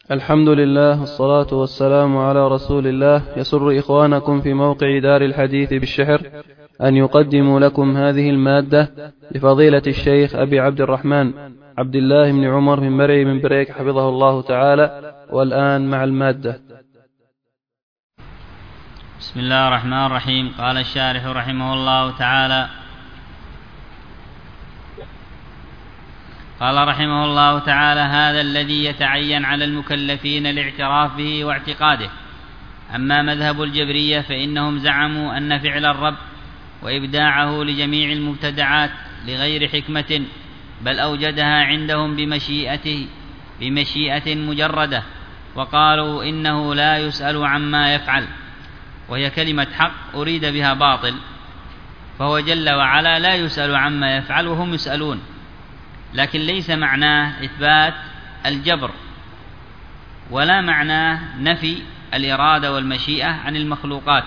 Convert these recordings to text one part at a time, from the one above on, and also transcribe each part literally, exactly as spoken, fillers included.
الحمد لله والصلاة والسلام على رسول الله. يسر إخوانكم في موقع دار الحديث بالشحر أن يقدموا لكم هذه المادة لفضيلة الشيخ أبي عبد الرحمن عبد الله بن عمر بن مرعي بن بريك حفظه الله تعالى. والآن مع المادة. بسم الله الرحمن الرحيم. قال الشارح رحمه الله تعالى قال رحمه الله تعالى هذا الذي يتعين على المكلفين الاعتراف به واعتقاده. أما مذهب الجبرية فإنهم زعموا أن فعل الرب وإبداعه لجميع المبتدعات لغير حكمة، بل أوجدها عندهم بمشيئته بمشيئة مجردة، وقالوا إنه لا يسأل عما يفعل، وهي كلمة حق أريد بها باطل، فهو جل وعلا لا يسأل عما يفعل وهم يسألون، لكن ليس معناه إثبات الجبر ولا معناه نفي الإرادة والمشيئة عن المخلوقات.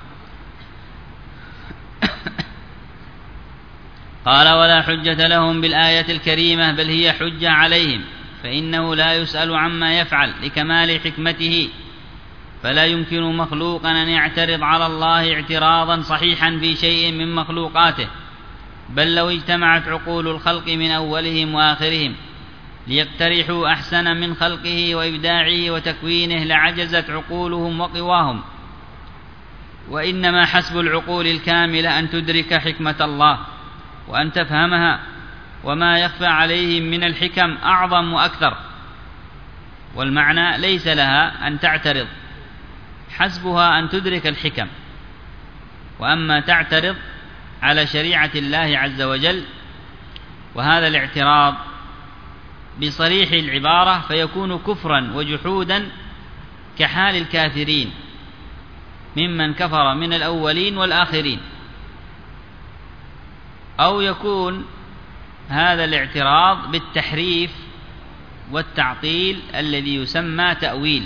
قال ولا حجة لهم بالآية الكريمة، بل هي حجة عليهم، فإنه لا يسأل عما يفعل لكمال حكمته، فلا يمكن مخلوقا أن يعترض على الله اعتراضا صحيحا في شيء من مخلوقاته، بل لو اجتمعت عقول الخلق من أولهم وآخرهم ليقترحوا أحسن من خلقه وإبداعه وتكوينه لعجزت عقولهم وقواهم، وإنما حسب العقول الكاملة أن تدرك حكمة الله وأن تفهمها، وما يخفى عليهم من الحكم أعظم وأكثر، والمعنى ليس لها أن تعترض، حسبها أن تدرك الحكم. وأما تعترض على شريعة الله عز وجل، وهذا الاعتراض بصريح العبارة فيكون كفرا وجحودا كحال الكافرين ممن كفر من الأولين والآخرين، أو يكون هذا الاعتراض بالتحريف والتعطيل الذي يسمى تأويل،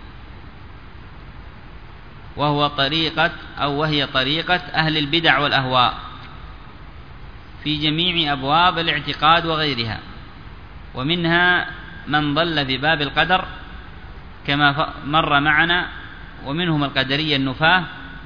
وهو طريقة أو وهي طريقة أهل البدع والأهواء في جميع أبواب الاعتقاد وغيرها، ومنها من ضل في باب القدر كما مر معنا، ومنهم القدرية النفاة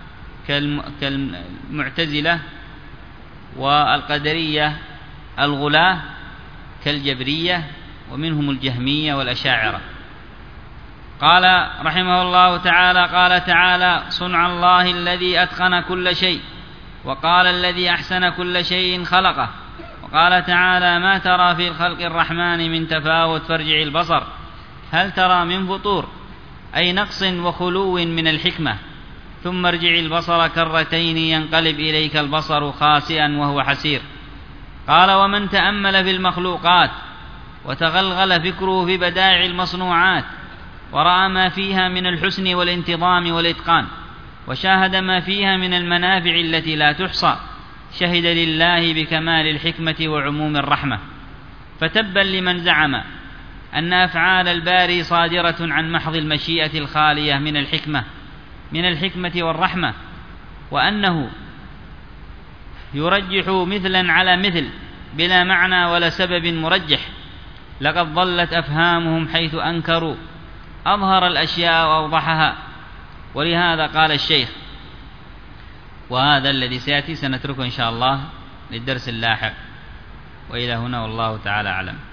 كالمعتزلة، والقدرية الغلاة كالجبرية، ومنهم الجهمية والأشاعرة. قال رحمه الله تعالى قال تعالى صنع الله الذي أتقن كل شيء، وقال الذي أحسن كل شيء خلقه، وقال تعالى ما ترى في الخلق الرحمن من تفاوت فارجع البصر هل ترى من فطور، أي نقص وخلو من الحكمة، ثم ارجع البصر كرتين ينقلب إليك البصر خاسئا وهو حسير. قال ومن تأمل في المخلوقات وتغلغل فكره في بدائع المصنوعات ورأى ما فيها من الحسن والانتظام والإتقان، وشاهد ما فيها من المنافع التي لا تحصى، شهد لله بكمال الحكمة وعموم الرحمة. فتبا لمن زعم أن أفعال الباري صادرة عن محض المشيئة الخالية من الحكمة من الحكمة والرحمة، وأنه يرجح مثلا على مثل بلا معنى ولا سبب مرجح. لقد ضلت أفهامهم حيث أنكروا أظهر الأشياء وأوضحها. ولهذا قال الشيخ، وهذا الذي سيأتي سنتركه إن شاء الله للدرس اللاحق. وإلى هنا والله تعالى أعلم.